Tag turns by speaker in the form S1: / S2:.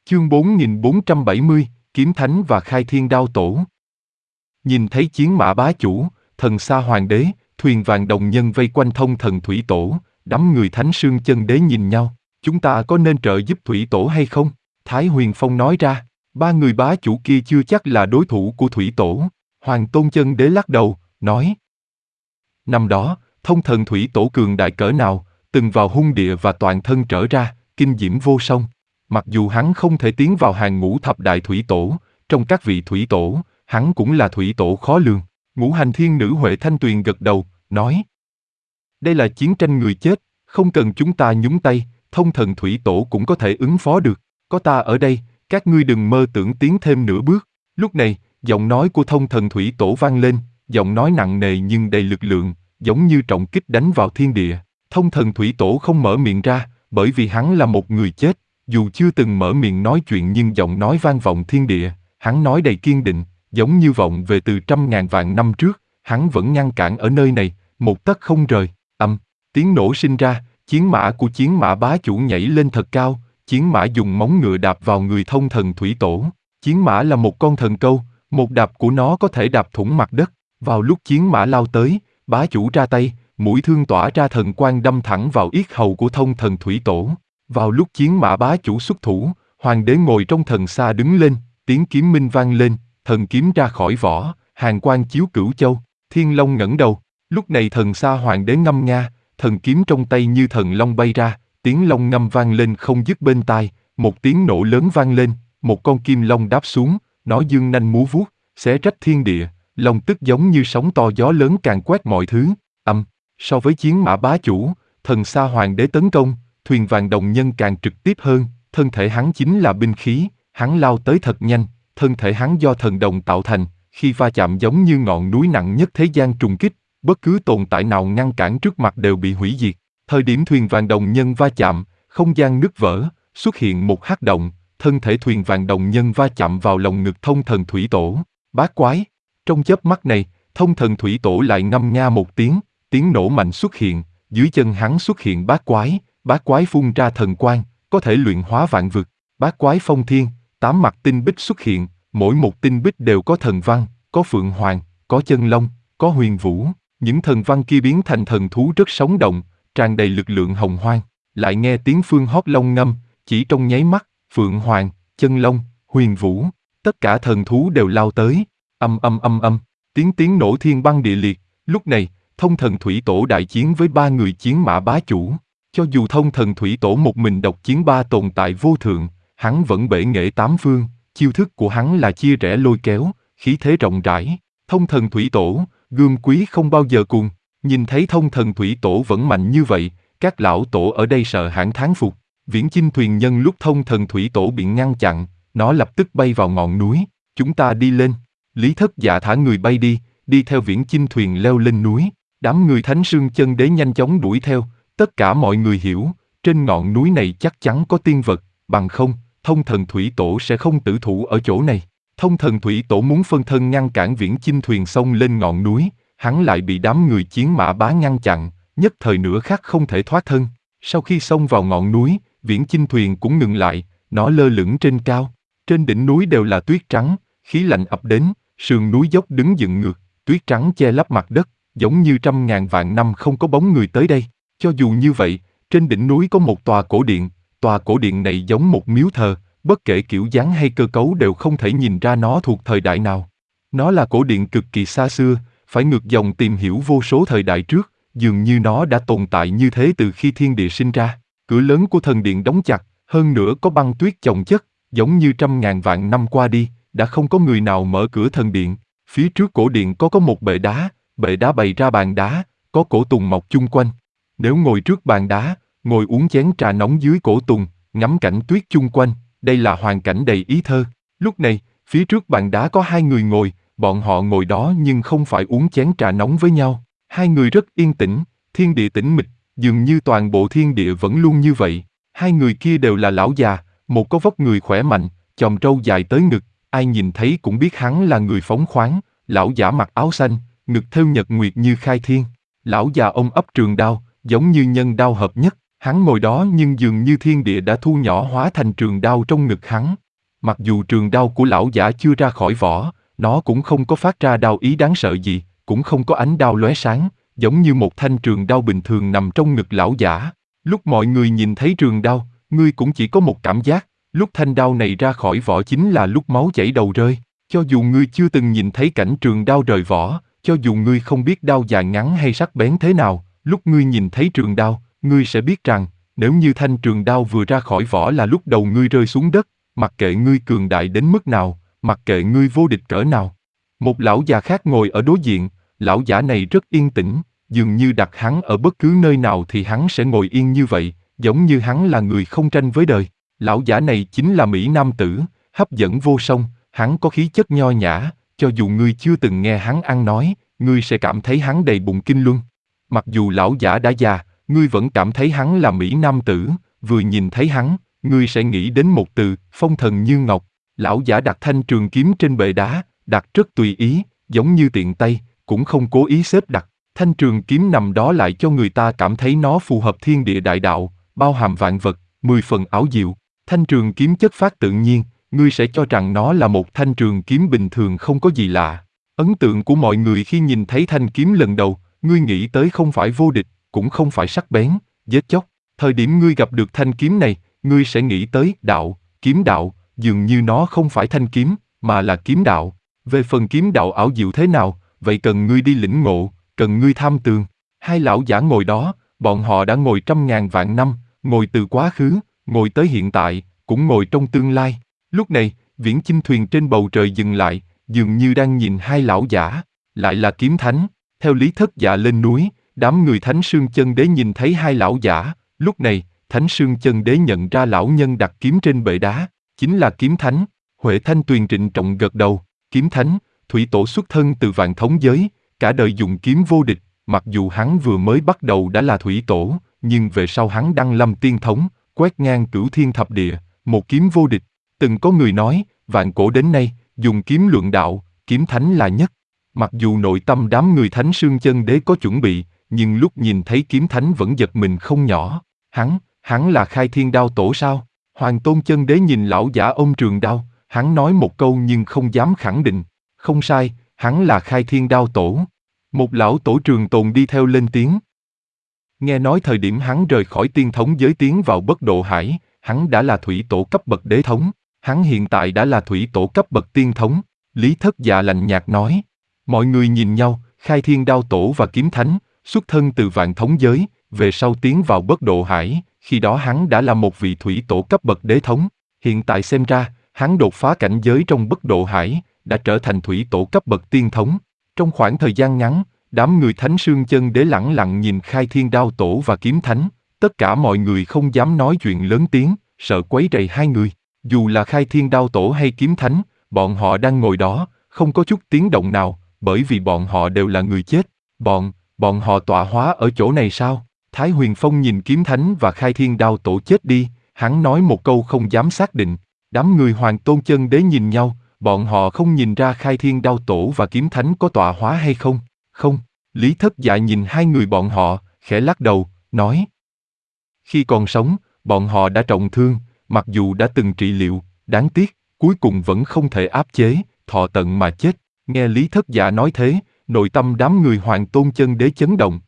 S1: Chương 4470, Kiếm Thánh và Khai Thiên Đao Tổ. Nhìn thấy chiến mã bá chủ, thần sa hoàng đế, thuyền vàng đồng nhân vây quanh thông thần thủy tổ, đám người thánh sương chân đế nhìn nhau, chúng ta có nên trợ giúp thủy tổ hay không? Thái Huyền Phong nói ra, ba người bá chủ kia chưa chắc là đối thủ của thủy tổ. Hoàng Tôn chân đế lắc đầu, nói. Năm đó, thông thần thủy tổ cường đại cỡ nào, từng vào hung địa và toàn thân trở ra, kinh diễm vô song. Mặc dù hắn không thể tiến vào hàng ngũ thập đại thủy tổ, trong các vị thủy tổ, hắn cũng là thủy tổ khó lường. Ngũ hành thiên nữ Huệ Thanh Tuyền gật đầu, nói. Đây là chiến tranh người chết, không cần chúng ta nhúng tay, thông thần thủy tổ cũng có thể ứng phó được. Có ta ở đây, các ngươi đừng mơ tưởng tiến thêm nửa bước. Lúc này, giọng nói của thông thần thủy tổ vang lên, giọng nói nặng nề nhưng đầy lực lượng, giống như trọng kích đánh vào thiên địa. Thông thần thủy tổ không mở miệng ra, bởi vì hắn là một người chết. Dù chưa từng mở miệng nói chuyện nhưng giọng nói vang vọng thiên địa, hắn nói đầy kiên định, giống như vọng về từ trăm ngàn vạn năm trước, hắn vẫn ngăn cản ở nơi này, một tấc không rời. Tiếng nổ sinh ra, chiến mã của chiến mã bá chủ nhảy lên thật cao, chiến mã dùng móng ngựa đạp vào người thông thần thủy tổ. Chiến mã là một con thần câu, một đạp của nó có thể đạp thủng mặt đất. Vào lúc chiến mã lao tới, bá chủ ra tay, mũi thương tỏa ra thần quang đâm thẳng vào yết hầu của thông thần thủy tổ. Vào lúc chiến mã bá chủ xuất thủ, hoàng đế ngồi trong thần sa đứng lên, tiếng kiếm minh vang lên, thần kiếm ra khỏi vỏ, hàn quang chiếu cửu châu. Thiên Long ngẩng đầu, lúc này thần sa hoàng đế ngâm nga, thần kiếm trong tay như thần long bay ra, tiếng long ngâm vang lên không dứt bên tai, một tiếng nổ lớn vang lên, một con kim long đáp xuống, nó dương nanh múa vuốt, xé rách thiên địa, long tức giống như sóng to gió lớn càn quét mọi thứ. So với chiến mã bá chủ, thần sa hoàng đế tấn công, thuyền vàng đồng nhân càng trực tiếp hơn, thân thể hắn chính là binh khí, hắn lao tới thật nhanh, thân thể hắn do thần đồng tạo thành, khi va chạm giống như ngọn núi nặng nhất thế gian trùng kích, bất cứ tồn tại nào ngăn cản trước mặt đều bị hủy diệt. Thời điểm thuyền vàng đồng nhân va chạm, không gian nứt vỡ, xuất hiện một hắc động, thân thể thuyền vàng đồng nhân va chạm vào lồng ngực thông thần thủy tổ. Bát quái! Trong chớp mắt này, thông thần thủy tổ lại ngâm nga một tiếng, tiếng nổ mạnh xuất hiện, dưới chân hắn xuất hiện bát quái phun ra thần quang, có thể luyện hóa vạn vực. Bát quái phong thiên, 8 mặt tinh bích xuất hiện, mỗi một tinh bích đều có thần văn, có phượng hoàng, có chân long, có huyền vũ. Những thần văn kia biến thành thần thú rất sống động, tràn đầy lực lượng hồng hoang. Lại nghe tiếng phương hót long ngâm, chỉ trong nháy mắt, phượng hoàng, chân long, huyền vũ, tất cả thần thú đều lao tới. Tiếng nổ thiên băng địa liệt. Lúc này, thông thần thủy tổ đại chiến với ba người chiến mã bá chủ. Cho dù thông thần thủy tổ một mình độc chiến ba tồn tại vô thượng, hắn vẫn bể nghệ tám phương. Chiêu thức của hắn là chia rẽ lôi kéo, khí thế rộng rãi. Thông thần thủy tổ, gươm quý không bao giờ cuồng. Nhìn thấy thông thần thủy tổ vẫn mạnh như vậy, các lão tổ ở đây sợ hãi thán phục. Viễn chinh thuyền nhân lúc thông thần thủy tổ bị ngăn chặn, nó lập tức bay vào ngọn núi. Chúng ta đi lên. Lý Thất Dạ thả người bay đi theo viễn chinh thuyền leo lên núi. Đám người thánh sương chân đế nhanh chóng đuổi theo. Tất cả mọi người hiểu, trên ngọn núi này chắc chắn có tiên vật, bằng không, thông thần thủy tổ sẽ không tử thủ ở chỗ này. Thông thần thủy tổ muốn phân thân ngăn cản viễn chinh thuyền xông lên ngọn núi, hắn lại bị đám người chiến mã bá ngăn chặn, nhất thời nửa khắc không thể thoát thân. Sau khi xông vào ngọn núi, viễn chinh thuyền cũng ngừng lại, nó lơ lửng trên cao. Trên đỉnh núi đều là tuyết trắng, khí lạnh ập đến, sườn núi dốc đứng dựng ngược, tuyết trắng che lấp mặt đất, giống như trăm ngàn vạn năm không có bóng người tới đây. Cho dù như vậy, trên đỉnh núi có một tòa cổ điện này giống một miếu thờ, bất kể kiểu dáng hay cơ cấu đều không thể nhìn ra nó thuộc thời đại nào. Nó là cổ điện cực kỳ xa xưa, phải ngược dòng tìm hiểu vô số thời đại trước, dường như nó đã tồn tại như thế từ khi thiên địa sinh ra. Cửa lớn của thần điện đóng chặt, hơn nữa có băng tuyết chồng chất, giống như trăm ngàn vạn năm qua đi, đã không có người nào mở cửa thần điện. Phía trước cổ điện có một bệ đá bày ra bàn đá, có cổ tùng mọc chung quanh. Nếu ngồi trước bàn đá, ngồi uống chén trà nóng dưới cổ tùng, ngắm cảnh tuyết chung quanh, đây là hoàn cảnh đầy ý thơ. Lúc này, phía trước bàn đá có hai người ngồi, bọn họ ngồi đó nhưng không phải uống chén trà nóng với nhau. Hai người rất yên tĩnh, thiên địa tĩnh mịch, dường như toàn bộ thiên địa vẫn luôn như vậy. Hai người kia đều là lão già, một có vóc người khỏe mạnh, chòm râu dài tới ngực, ai nhìn thấy cũng biết hắn là người phóng khoáng. Lão giả mặc áo xanh, ngực thêu nhật nguyệt như khai thiên. Lão già ôm ấp trường đao, giống như nhân đao hợp nhất. Hắn ngồi đó nhưng dường như thiên địa đã thu nhỏ hóa thành trường đao trong ngực hắn. Mặc dù trường đao của lão giả chưa ra khỏi vỏ, nó cũng không có phát ra đao ý đáng sợ gì, cũng không có ánh đao lóe sáng, giống như một thanh trường đao bình thường nằm trong ngực lão giả. Lúc mọi người nhìn thấy trường đao, ngươi cũng chỉ có một cảm giác, lúc thanh đao này ra khỏi vỏ chính là lúc máu chảy đầu rơi. Cho dù ngươi chưa từng nhìn thấy cảnh trường đao rời vỏ, cho dù ngươi không biết đao dài ngắn hay sắc bén thế nào, lúc ngươi nhìn thấy trường đao, ngươi sẽ biết rằng, nếu như thanh trường đao vừa ra khỏi vỏ là lúc đầu ngươi rơi xuống đất, mặc kệ ngươi cường đại đến mức nào, mặc kệ ngươi vô địch cỡ nào. Một lão già khác ngồi ở đối diện, lão giả này rất yên tĩnh, dường như đặt hắn ở bất cứ nơi nào thì hắn sẽ ngồi yên như vậy, giống như hắn là người không tranh với đời. Lão giả này chính là Mỹ Nam Tử, hấp dẫn vô song, hắn có khí chất nho nhã, cho dù ngươi chưa từng nghe hắn ăn nói, ngươi sẽ cảm thấy hắn đầy bụng kinh luân. Mặc dù lão giả đã già, ngươi vẫn cảm thấy hắn là Mỹ Nam Tử, vừa nhìn thấy hắn, ngươi sẽ nghĩ đến một từ, phong thần như ngọc. Lão giả đặt thanh trường kiếm trên bệ đá, đặt rất tùy ý, giống như tiện tay, cũng không cố ý xếp đặt. Thanh trường kiếm nằm đó lại cho người ta cảm thấy nó phù hợp thiên địa đại đạo, bao hàm vạn vật, 10 phần ảo diệu. Thanh trường kiếm chất phát tự nhiên, ngươi sẽ cho rằng nó là một thanh trường kiếm bình thường không có gì lạ. Ấn tượng của mọi người khi nhìn thấy thanh kiếm lần đầu, ngươi nghĩ tới không phải vô địch, cũng không phải sắc bén, giết chóc. Thời điểm ngươi gặp được thanh kiếm này, ngươi sẽ nghĩ tới đạo, kiếm đạo, dường như nó không phải thanh kiếm, mà là kiếm đạo. Về phần kiếm đạo ảo diệu thế nào, vậy cần ngươi đi lĩnh ngộ, cần ngươi tham tường. Hai lão giả ngồi đó, bọn họ đã ngồi trăm ngàn vạn năm, ngồi từ quá khứ, ngồi tới hiện tại, cũng ngồi trong tương lai. Lúc này, viễn chinh thuyền trên bầu trời dừng lại, dường như đang nhìn hai lão giả, lại là kiếm thánh. Theo Lý Thất Dạ lên núi, đám người Thánh Sương Chân Đế nhìn thấy hai lão giả, lúc này, Thánh Sương Chân Đế nhận ra lão nhân đặt kiếm trên bệ đá, chính là kiếm thánh. Huệ Thanh Tuyền trịnh trọng gật đầu, kiếm thánh, thủy tổ xuất thân từ vạn thống giới, cả đời dùng kiếm vô địch, mặc dù hắn vừa mới bắt đầu đã là thủy tổ, nhưng về sau hắn đăng lâm tiên thống, quét ngang cửu thiên thập địa, một kiếm vô địch. Từng có người nói, vạn cổ đến nay, dùng kiếm luận đạo, kiếm thánh là nhất. Mặc dù nội tâm đám người Thánh Sương Chân Đế có chuẩn bị, nhưng lúc nhìn thấy kiếm thánh vẫn giật mình không nhỏ. Hắn là Khai Thiên Đao Tổ sao? Hoàng Tôn Chân Đế nhìn lão giả ôm trường đao, hắn nói một câu nhưng không dám khẳng định. Không sai, hắn là Khai Thiên Đao Tổ. Một lão tổ trường tồn đi theo lên tiếng. Nghe nói thời điểm hắn rời khỏi tiên thống giới tiến vào bất độ hải, hắn đã là thủy tổ cấp bậc đế thống. Hắn hiện tại đã là thủy tổ cấp bậc tiên thống. Lý Thất Dạ lạnh nhạt nói. Mọi người nhìn nhau, Khai Thiên Đao Tổ và kiếm thánh, xuất thân từ vạn thống giới, về sau tiến vào bất độ hải, khi đó hắn đã là một vị thủy tổ cấp bậc đế thống. Hiện tại xem ra, hắn đột phá cảnh giới trong bất độ hải, đã trở thành thủy tổ cấp bậc tiên thống. Trong khoảng thời gian ngắn, đám người Thánh Sương Chân Đế lẳng lặng nhìn Khai Thiên Đao Tổ và kiếm thánh, tất cả mọi người không dám nói chuyện lớn tiếng, sợ quấy rầy hai người. Dù là Khai Thiên Đao Tổ hay kiếm thánh, bọn họ đang ngồi đó, không có chút tiếng động nào, bởi vì bọn họ đều là người chết. Bọn họ tọa hóa ở chỗ này sao? Thái Huyền Phong nhìn kiếm thánh và Khai Thiên Đao Tổ chết đi, hắn nói một câu không dám xác định. Đám người Hoàng Tôn Chân Đế nhìn nhau, bọn họ không nhìn ra Khai Thiên Đao Tổ và kiếm thánh có tọa hóa hay không? Không. Lý Thất Dạ nhìn hai người bọn họ, khẽ lắc đầu, nói. Khi còn sống, bọn họ đã trọng thương, mặc dù đã từng trị liệu, đáng tiếc, cuối cùng vẫn không thể áp chế, thọ tận mà chết. Nghe Lý Thất Dạ nói thế, nội tâm đám người Hoàng Tôn Chân Đế chấn động,